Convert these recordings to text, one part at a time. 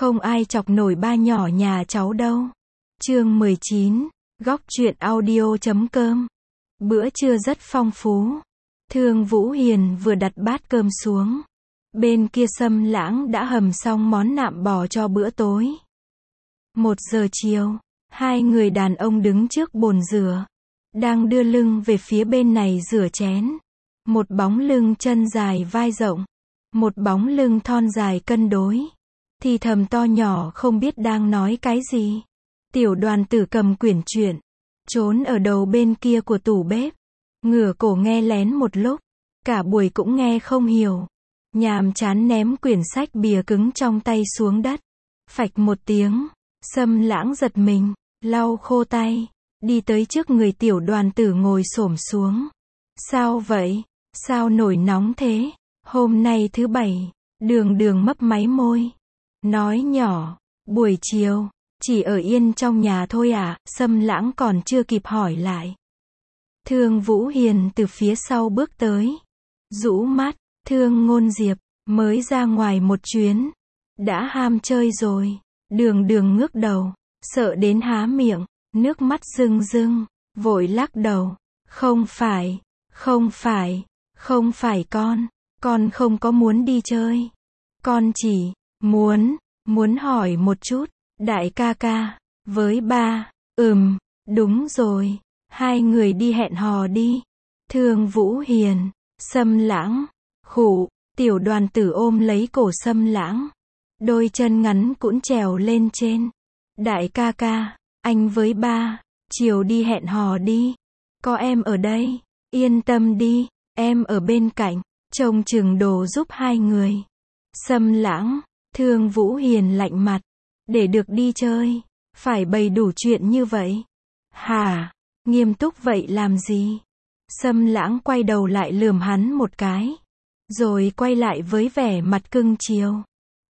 Không ai chọc nổi ba nhỏ nhà cháu đâu. Chương 19, góc truyện audio.com. Bữa trưa rất phong phú. Thương Vũ Hiền vừa đặt bát cơm xuống. Bên kia Sâm Lãng đã hầm xong món nạm bò cho bữa tối. 1 giờ chiều, hai người đàn ông đứng trước bồn rửa, đang đưa lưng về phía bên này rửa chén. Một bóng lưng chân dài vai rộng, một bóng lưng thon dài cân đối, thì thầm to nhỏ không biết đang nói cái gì. Tiểu Đoàn Tử cầm quyển truyện, trốn ở đầu bên kia của tủ bếp, ngửa cổ nghe lén một lúc, cả buổi cũng nghe không hiểu. Nhàm chán ném quyển sách bìa cứng trong tay xuống đất. Phạch một tiếng, Sâm Lãng giật mình, lau khô tay, đi tới trước người Tiểu Đoàn Tử ngồi xổm xuống. Sao vậy? Sao nổi nóng thế? Hôm nay thứ bảy, Đường mấp máy môi, nói nhỏ, buổi chiều, chỉ ở yên trong nhà thôi à? Sâm Lãng còn chưa kịp hỏi lại. Thương Vũ Hiền từ phía sau bước tới, rũ mắt, Thương Ngôn Diệp, mới ra ngoài một chuyến, đã ham chơi rồi. Đường ngước đầu, sợ đến há miệng, nước mắt rưng rưng, vội lắc đầu. Không phải con không có muốn đi chơi. Con chỉ muốn hỏi một chút, đại ca ca, với ba. Đúng rồi, hai người đi hẹn hò đi. Thương Vũ Hiền, Sâm Lãng, khụ. Tiểu Đoàn Tử ôm lấy cổ Sâm Lãng, đôi chân ngắn cũn trèo lên trên. Đại ca ca, anh với ba, chiều đi hẹn hò đi. Có em ở đây, yên tâm đi, em ở bên cạnh, trông chừng đồ giúp hai người. Sâm Lãng, Thương Vũ Hiền lạnh mặt, để được đi chơi, phải bày đủ chuyện như vậy. Hả, nghiêm túc vậy làm gì? Sâm Lãng quay đầu lại lườm hắn một cái, rồi quay lại với vẻ mặt cưng chiều.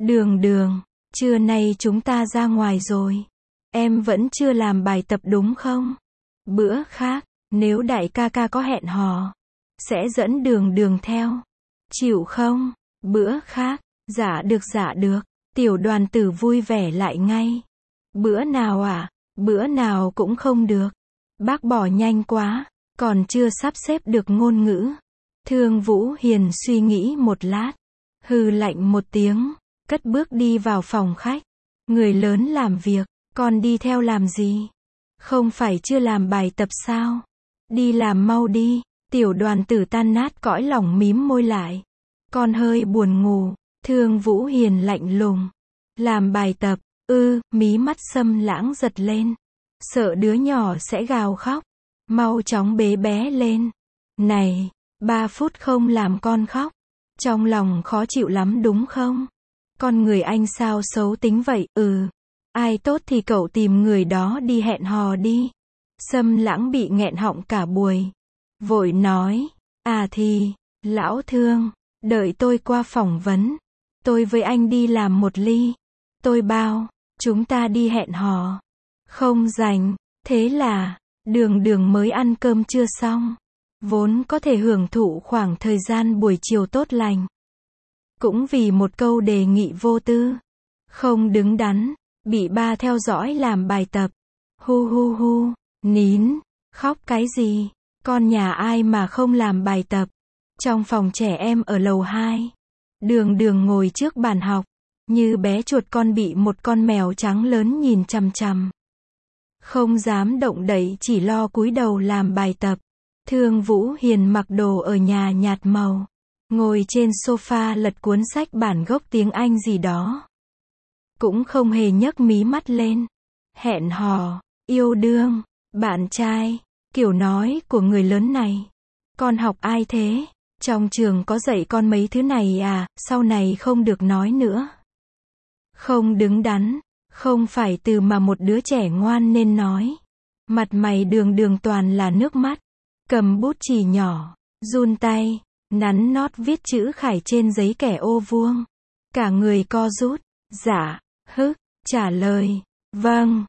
Đường, trưa nay chúng ta ra ngoài rồi. Em vẫn chưa làm bài tập đúng không? Bữa khác, nếu đại ca ca có hẹn hò, sẽ dẫn đường theo. Chịu không? Bữa khác, dạ được. Tiểu Đoàn Tử vui vẻ lại ngay. Bữa nào à? Bữa nào cũng không được. Bác bỏ nhanh quá, còn chưa sắp xếp được ngôn ngữ. Thương Vũ Hiền suy nghĩ một lát, hừ lạnh một tiếng, cất bước đi vào phòng khách. Người lớn làm việc, con đi theo làm gì? Không phải chưa làm bài tập sao? Đi làm mau đi. Tiểu Đoàn Tử tan nát cõi lòng mím môi lại. Con hơi buồn ngủ. Thương Vũ Hiền lạnh lùng. Làm bài tập, mí mắt Sâm Lãng giật lên. Sợ đứa nhỏ sẽ gào khóc. Mau chóng bế bé lên. Này, 3 phút không làm con khóc. Trong lòng khó chịu lắm đúng không? Con người anh sao xấu tính vậy? Ai tốt thì cậu tìm người đó đi hẹn hò đi. Sâm Lãng bị nghẹn họng cả buổi, vội nói, thì, lão Thương, đợi tôi qua phỏng vấn, tôi với anh đi làm một ly. Tôi bao, chúng ta đi hẹn hò. Không rảnh. Thế là, đường mới ăn cơm trưa xong, vốn có thể hưởng thụ khoảng thời gian buổi chiều tốt lành. Cũng vì một câu đề nghị vô tư, không đứng đắn, bị ba theo dõi làm bài tập. Hu, nín, khóc cái gì? Con nhà ai mà không làm bài tập? Trong phòng trẻ em ở lầu 2, đường ngồi trước bàn học, như bé chuột con bị một con mèo trắng lớn nhìn chằm chằm. Không dám động đậy, chỉ lo cúi đầu làm bài tập. Thương Vũ Hiền mặc đồ ở nhà nhạt màu, ngồi trên sofa lật cuốn sách bản gốc tiếng Anh gì đó. Cũng không hề nhấc mí mắt lên. Hẹn hò, yêu đương, bạn trai, kiểu nói của người lớn này. Con học ai thế? Trong trường có dạy con mấy thứ này à? Sau này không được nói nữa. Không đứng đắn, không phải từ mà một đứa trẻ ngoan nên nói. Mặt mày đường toàn là nước mắt. Cầm bút chì nhỏ, run tay, nắn nót viết chữ khải trên giấy kẻ ô vuông. Cả người co rút. Dạ, trả lời. Vâng,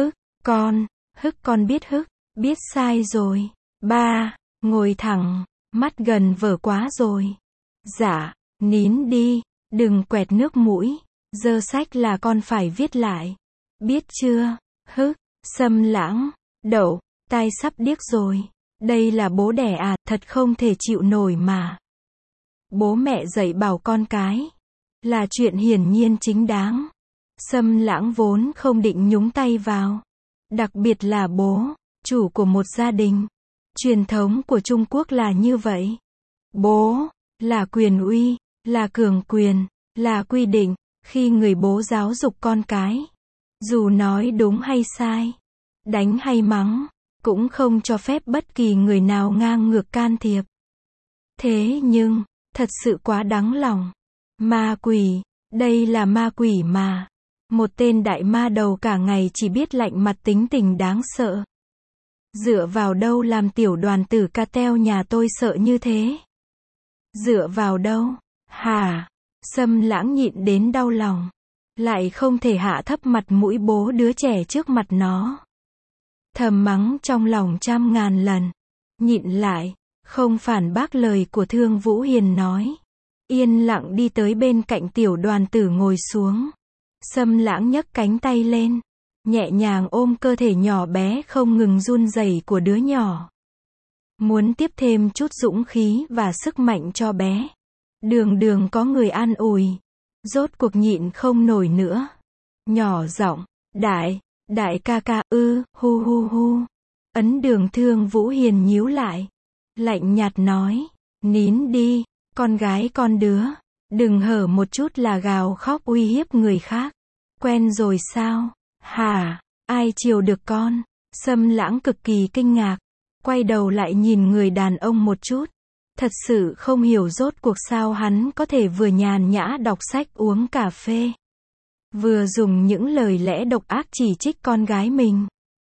con biết biết sai rồi. Ba, ngồi thẳng, mắt gần vở quá rồi. Dạ, nín đi, đừng quẹt nước mũi. Dơ sách là con phải viết lại. Biết chưa? Hứ, Sâm Lãng, Đậu, tai sắp điếc rồi. Đây là bố đẻ à, thật không thể chịu nổi mà. Bố mẹ dạy bảo con cái là chuyện hiển nhiên chính đáng. Sâm Lãng vốn không định nhúng tay vào. Đặc biệt là bố, chủ của một gia đình. Truyền thống của Trung Quốc là như vậy. Bố là quyền uy, là cường quyền, là quy định. Khi người bố giáo dục con cái, dù nói đúng hay sai, đánh hay mắng, cũng không cho phép bất kỳ người nào ngang ngược can thiệp. Thế nhưng, thật sự quá đáng lòng. Ma quỷ, đây là ma quỷ mà. Một tên đại ma đầu cả ngày chỉ biết lạnh mặt tính tình đáng sợ. Dựa vào đâu làm tiểu đoàn tử Cartel nhà tôi sợ như thế? Dựa vào đâu? Hả? Sâm Lãng nhịn đến đau lòng. Lại không thể hạ thấp mặt mũi bố đứa trẻ trước mặt nó. Thầm mắng trong lòng trăm ngàn lần. Nhịn lại, không phản bác lời của Thương Vũ Hiền nói. Yên lặng đi tới bên cạnh tiểu đoàn tử ngồi xuống. Sâm Lãng nhấc cánh tay lên, nhẹ nhàng ôm cơ thể nhỏ bé không ngừng run rẩy của đứa nhỏ. Muốn tiếp thêm chút dũng khí và sức mạnh cho bé. Đường đường có người an ủi. Rốt cuộc nhịn không nổi nữa. Nhỏ giọng, đại ca ca, hu hu hu. Ấn Đường Thương Vũ Hiền nhíu lại. Lạnh nhạt nói, nín đi, con gái con đứa. Đừng hở một chút là gào khóc uy hiếp người khác. Quen rồi sao? Hả? Ai chiều được con? Sâm Lãng cực kỳ kinh ngạc. Quay đầu lại nhìn người đàn ông một chút. Thật sự không hiểu rốt cuộc sao hắn có thể vừa nhàn nhã đọc sách uống cà phê. Vừa dùng những lời lẽ độc ác chỉ trích con gái mình.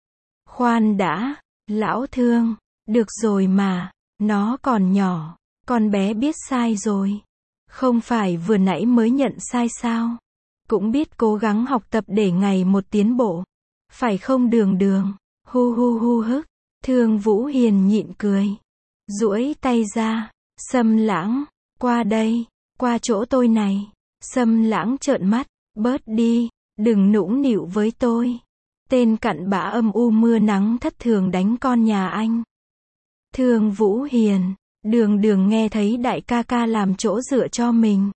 Khoan đã, lão Thương, được rồi mà, nó còn nhỏ, con bé biết sai rồi. Không phải vừa nãy mới nhận sai sao? Cũng biết cố gắng học tập để ngày một tiến bộ. Phải không Đường Đường? Hu hu hu hức. Thương Vũ Hiền nhịn cười. Duỗi tay ra. Sâm Lãng, qua đây, qua chỗ tôi này. Sâm Lãng trợn mắt. Bớt đi, đừng nũng nịu với tôi. Tên cặn bã âm u mưa nắng thất thường đánh con nhà anh. Thương Vũ Hiền, Đường Đường nghe thấy đại ca ca làm chỗ dựa cho mình.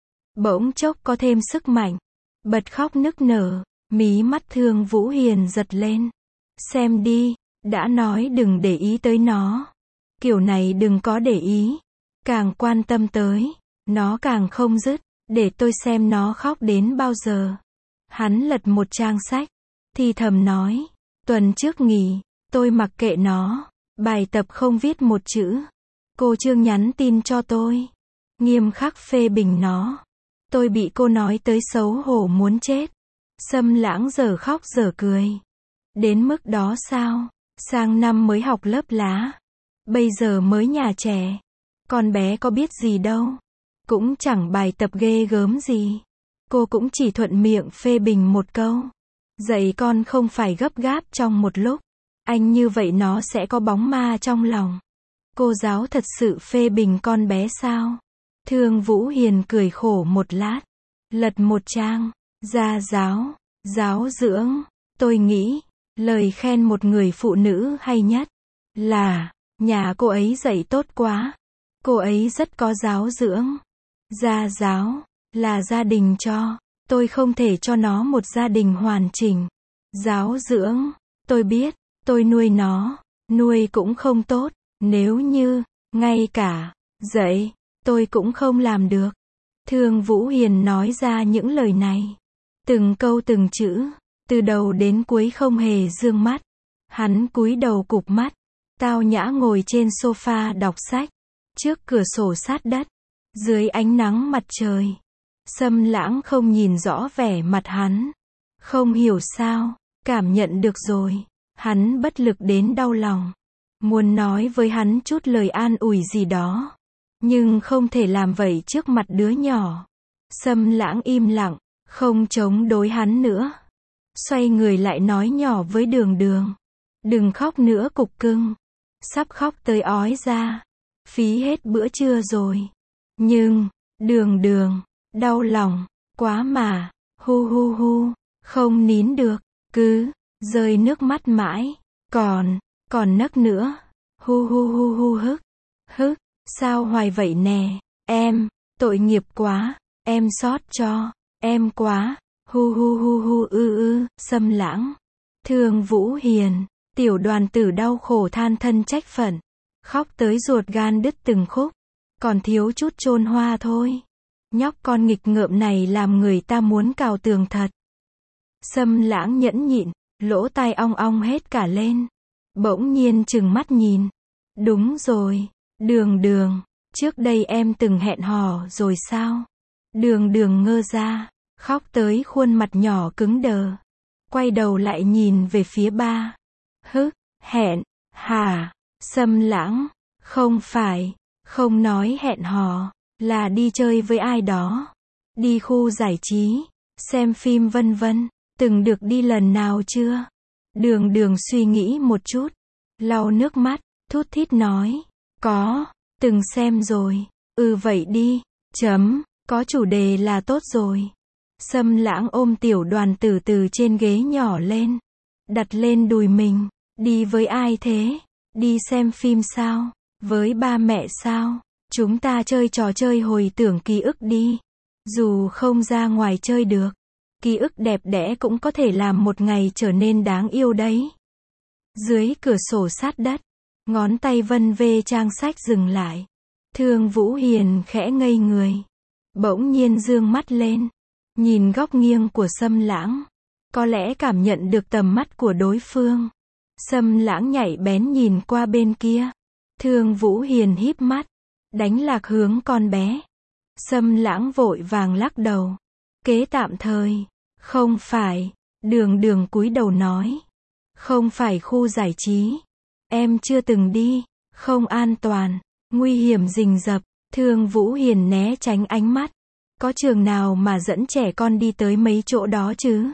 Bỗng chốc có thêm sức mạnh. Bật khóc nức nở. Mí mắt Thương Vũ Hiền giật lên. Xem đi, đã nói đừng để ý tới nó. Kiểu này đừng có để ý. Càng quan tâm tới, nó càng không dứt. Để tôi xem nó khóc đến bao giờ. Hắn lật một trang sách. Thì thầm nói. Tuần trước nghỉ, tôi mặc kệ nó. Bài tập không viết một chữ. Cô Trương nhắn tin cho tôi. Nghiêm khắc phê bình nó. Tôi bị cô nói tới xấu hổ muốn chết. Sâm Lãng giờ khóc giờ cười. Đến mức đó sao? Sang năm mới học lớp lá. Bây giờ mới nhà trẻ. Con bé có biết gì đâu. Cũng chẳng bài tập ghê gớm gì. Cô cũng chỉ thuận miệng phê bình một câu. Dạy con không phải gấp gáp trong một lúc. Anh như vậy nó sẽ có bóng ma trong lòng. Cô giáo thật sự phê bình con bé sao? Thương Vũ Hiền cười khổ một lát. Lật một trang. Gia giáo, giáo dưỡng. Tôi nghĩ, lời khen một người phụ nữ hay nhất là, nhà cô ấy dạy tốt quá. Cô ấy rất có giáo dưỡng. Gia giáo, là gia đình cho. Tôi không thể cho nó một gia đình hoàn chỉnh. Giáo dưỡng, tôi biết, tôi nuôi nó. Nuôi cũng không tốt. Nếu như, ngay cả, dạy, tôi cũng không làm được. Thương Vũ Hiền nói ra những lời này. Từng câu từng chữ, từ đầu đến cuối không hề dương mắt. Hắn cúi đầu cụp mắt, tao nhã ngồi trên sofa đọc sách, trước cửa sổ sát đất, dưới ánh nắng mặt trời. Sâm Lãng không nhìn rõ vẻ mặt hắn. Không hiểu sao, cảm nhận được rồi. Hắn bất lực đến đau lòng. Muốn nói với hắn chút lời an ủi gì đó. Nhưng không thể làm vậy trước mặt đứa nhỏ. Sâm Lãng im lặng, không chống đối hắn nữa. Xoay người lại nói nhỏ với Đường Đường. Đừng khóc nữa cục cưng. Sắp khóc tới ói ra. Phí hết bữa trưa rồi. Nhưng, Đường Đường, đau lòng, quá mà, hu hu hu, không nín được, cứ rơi nước mắt mãi, còn nấc nữa, hu hu hu hu hức, sao hoài vậy nè, em, tội nghiệp quá, em xót cho, em quá, hu hu hu hu Sâm Lãng, Thương Vũ Hiền, Tiểu Đoàn Tử đau khổ than thân trách phận, khóc tới ruột gan đứt từng khúc, còn thiếu chút chôn hoa thôi. Nhóc con nghịch ngợm này làm người ta muốn cào tường thật. Sâm Lãng nhẫn nhịn, lỗ tai ong ong hết cả lên. Bỗng nhiên trừng mắt nhìn. Đúng rồi, Đường Đường, trước đây em từng hẹn hò rồi sao? Đường Đường ngơ ra, khóc tới khuôn mặt nhỏ cứng đờ. Quay đầu lại nhìn về phía ba. Hẹn, hả? Sâm Lãng, không phải, không nói hẹn hò, là đi chơi với ai đó. Đi khu giải trí, xem phim vân vân, từng được đi lần nào chưa? Đường Đường suy nghĩ một chút, lau nước mắt, thút thít nói, có, từng xem rồi, vậy đi, có chủ đề là tốt rồi. Sâm Lãng ôm Tiểu Đoàn Tử từ trên ghế nhỏ lên, đặt lên đùi mình, đi với ai thế? Đi xem phim sao? Với ba mẹ sao? Chúng ta chơi trò chơi hồi tưởng ký ức đi. Dù không ra ngoài chơi được, ký ức đẹp đẽ cũng có thể làm một ngày trở nên đáng yêu đấy. Dưới cửa sổ sát đất, ngón tay vân vê trang sách dừng lại. Thương Vũ Hiền khẽ ngây người. Bỗng nhiên dương mắt lên, nhìn góc nghiêng của Sâm Lãng. Có lẽ cảm nhận được tầm mắt của đối phương. Sâm Lãng nhạy bén nhìn qua bên kia. Thương Vũ Hiền híp mắt, đánh lạc hướng con bé. Sâm Lãng vội vàng lắc đầu. Kế tạm thời, không phải, Đường Đường cúi đầu nói. Không phải khu giải trí. Em chưa từng đi, không an toàn, nguy hiểm rình rập. Thương Vũ Hiền né tránh ánh mắt. Có trường nào mà dẫn trẻ con đi tới mấy chỗ đó chứ?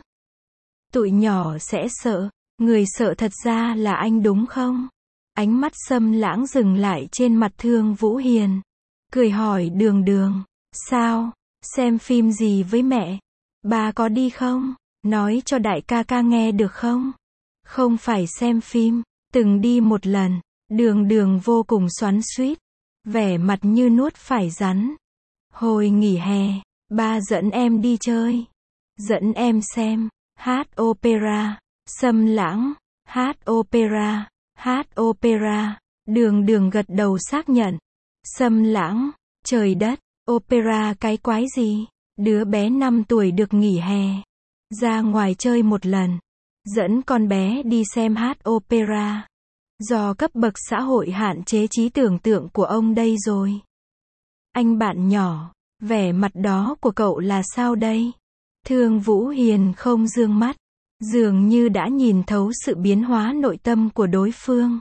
Tụi nhỏ sẽ sợ, người sợ thật ra là anh đúng không? Ánh mắt Sâm Lãng dừng lại trên mặt Thương Vũ Hiền. Cười hỏi Đường Đường, sao, xem phim gì với mẹ? Ba có đi không? Nói cho đại ca ca nghe được không? Không phải xem phim, từng đi một lần. Đường Đường vô cùng xoắn xuýt, vẻ mặt như nuốt phải rắn. Hồi nghỉ hè, ba dẫn em đi chơi. Dẫn em xem, hát opera. Sâm Lãng, hát opera, hát opera. Đường Đường gật đầu xác nhận. Sâm Lãng, trời đất, opera cái quái gì? Đứa bé 5 tuổi được nghỉ hè, ra ngoài chơi một lần, dẫn con bé đi xem hát opera. Do cấp bậc xã hội hạn chế trí tưởng tượng của ông đây rồi. Anh bạn nhỏ, vẻ mặt đó của cậu là sao đây? Thương Vũ Hiền không dương mắt, dường như đã nhìn thấu sự biến hóa nội tâm của đối phương.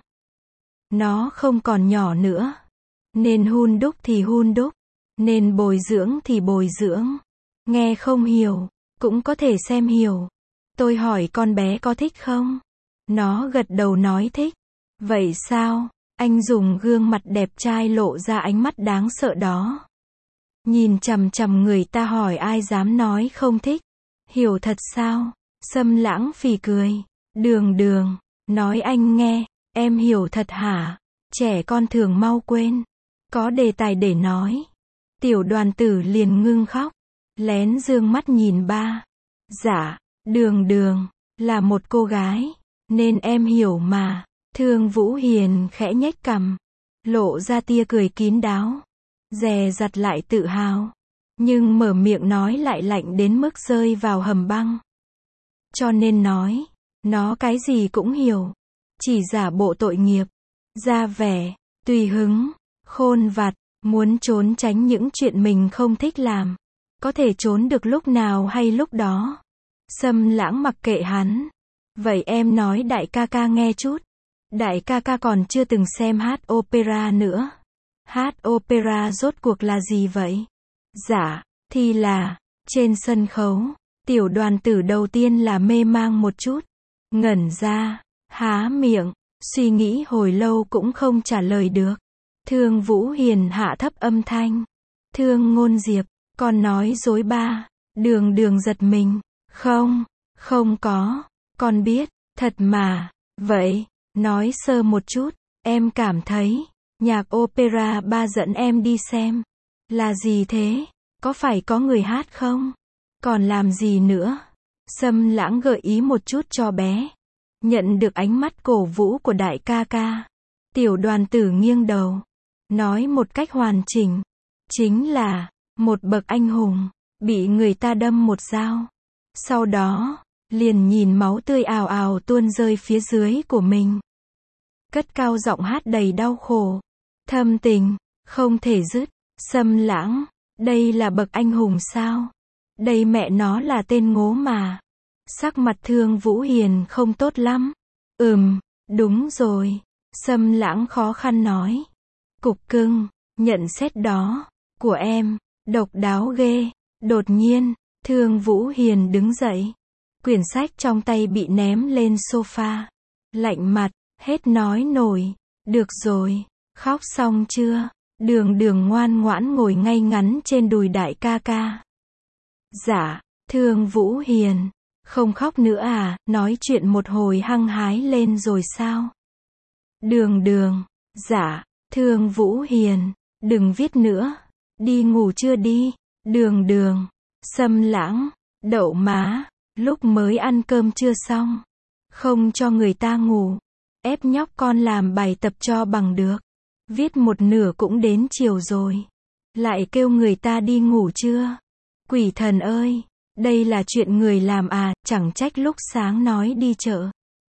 Nó không còn nhỏ nữa. Nên hun đúc thì hun đúc, nên bồi dưỡng thì bồi dưỡng. Nghe không hiểu, cũng có thể xem hiểu. Tôi hỏi con bé có thích không? Nó gật đầu nói thích. Vậy sao? Anh dùng gương mặt đẹp trai lộ ra ánh mắt đáng sợ đó. Nhìn chằm chằm người ta hỏi ai dám nói không thích. Hiểu thật sao? Sâm Lãng phì cười. Đường Đường, nói anh nghe, em hiểu thật hả? Trẻ con thường mau quên. Có đề tài để nói. Tiểu Đoàn Tử liền ngưng khóc, lén dương mắt nhìn ba. Dạ, Đường Đường là một cô gái, nên em hiểu mà. Thương Vũ Hiền khẽ nhếch cằm, lộ ra tia cười kín đáo, dè dặt lại tự hào, nhưng mở miệng nói lại lạnh đến mức rơi vào hầm băng. Cho nên nói, nó cái gì cũng hiểu, chỉ giả bộ tội nghiệp, ra vẻ tùy hứng, khôn vặt, muốn trốn tránh những chuyện mình không thích làm. Có thể trốn được lúc nào hay lúc đó. Sâm Lãng mặc kệ hắn. Vậy em nói đại ca ca nghe chút. Đại ca ca còn chưa từng xem hát opera nữa. Hát opera rốt cuộc là gì vậy? Dạ, thì là, trên sân khấu, Tiểu Đoàn Tử đầu tiên là mê mang một chút. Ngẩn ra, há miệng, suy nghĩ hồi lâu cũng không trả lời được. Thương Vũ Hiền hạ thấp âm thanh. Thương Ngôn Diệp, con nói dối ba. Đường Đường giật mình. Không, không có, con biết, thật mà. Vậy, nói sơ một chút, em cảm thấy, nhạc opera ba dẫn em đi xem. Là gì thế? Có phải có người hát không? Còn làm gì nữa? Sâm Lãng gợi ý một chút cho bé. Nhận được ánh mắt cổ vũ của đại ca ca. Tiểu Đoàn Tử nghiêng đầu. Nói một cách hoàn chỉnh. Chính là, một bậc anh hùng, bị người ta đâm một dao. Sau đó, liền nhìn máu tươi ào ào tuôn rơi phía dưới của mình. Cất cao giọng hát đầy đau khổ. Thâm tình, không thể dứt. Sâm Lãng, đây là bậc anh hùng sao? Đây mẹ nó là tên ngố mà. Sắc mặt Thương Vũ Hiền không tốt lắm. Đúng rồi. Sâm Lãng khó khăn nói. Cục cưng, nhận xét đó, của em, độc đáo ghê. Đột nhiên, Thương Vũ Hiền đứng dậy. Quyển sách trong tay bị ném lên sofa. Lạnh mặt, hết nói nổi. Được rồi, khóc xong chưa? Đường Đường ngoan ngoãn ngồi ngay ngắn trên đùi đại ca ca. Dạ, Thương Vũ Hiền, không khóc nữa à, nói chuyện một hồi hăng hái lên rồi sao? Đường Đường, dạ, Thương Vũ Hiền, đừng viết nữa, đi ngủ chưa đi? Đường Đường, Sâm Lãng, đậu má, lúc mới ăn cơm chưa xong, không cho người ta ngủ, ép nhóc con làm bài tập cho bằng được. Viết một nửa cũng đến chiều rồi. Lại kêu người ta đi ngủ chưa? Quỷ thần ơi, đây là chuyện người làm à, chẳng trách lúc sáng nói đi chợ.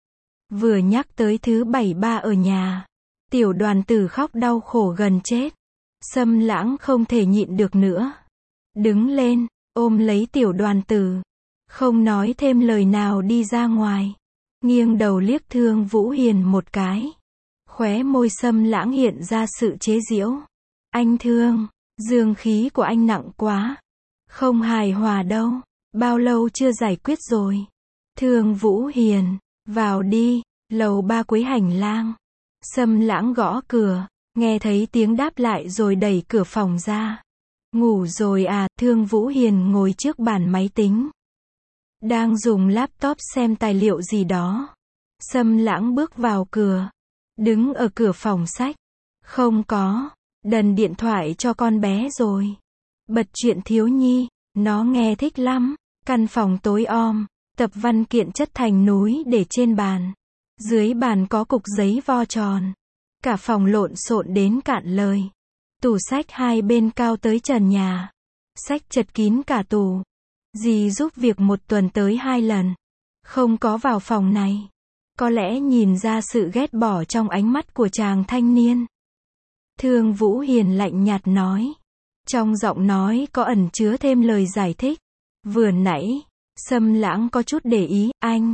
Vừa nhắc tới thứ bảy ba ở nhà, Tiểu Đoàn Tử khóc đau khổ gần chết. Sâm Lãng không thể nhịn được nữa. Đứng lên, ôm lấy Tiểu Đoàn Tử. Không nói thêm lời nào đi ra ngoài. Nghiêng đầu liếc Thương Vũ Hiền một cái. Khóe môi Sâm Lãng hiện ra sự chế giễu. Anh Thương, dương khí của anh nặng quá. Không hài hòa đâu. Bao lâu chưa giải quyết rồi? Thương Vũ Hiền, vào đi. Lầu ba cuối hành lang. Sâm Lãng gõ cửa, nghe thấy tiếng đáp lại rồi đẩy cửa phòng ra. Ngủ rồi à? Thương Vũ Hiền ngồi trước bàn máy tính. Đang dùng laptop xem tài liệu gì đó. Sâm Lãng bước vào cửa. Đứng ở cửa phòng sách. Không có. Đần điện thoại cho con bé rồi. Bật truyện thiếu nhi. Nó nghe thích lắm. Căn phòng tối om. Tập văn kiện chất thành núi để trên bàn. Dưới bàn có cục giấy vo tròn. Cả phòng lộn xộn đến cạn lời. Tủ sách hai bên cao tới trần nhà. Sách chật kín cả tủ. Dì giúp việc một tuần tới 2 lần. Không có vào phòng này. Có lẽ nhìn ra sự ghét bỏ trong ánh mắt của chàng thanh niên. Thương Vũ Hiền lạnh nhạt nói. Trong giọng nói có ẩn chứa thêm lời giải thích. Vừa nãy, Sâm Lãng có chút để ý.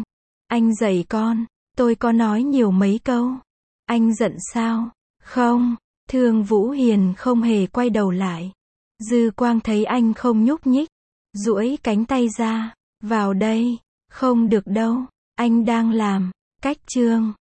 Anh dạy con. Tôi có nói nhiều mấy câu. Anh giận sao? Không. Thương Vũ Hiền không hề quay đầu lại. Dư quang thấy anh không nhúc nhích. Duỗi cánh tay ra. Vào đây. Không được đâu. Anh đang làm. Cách chương.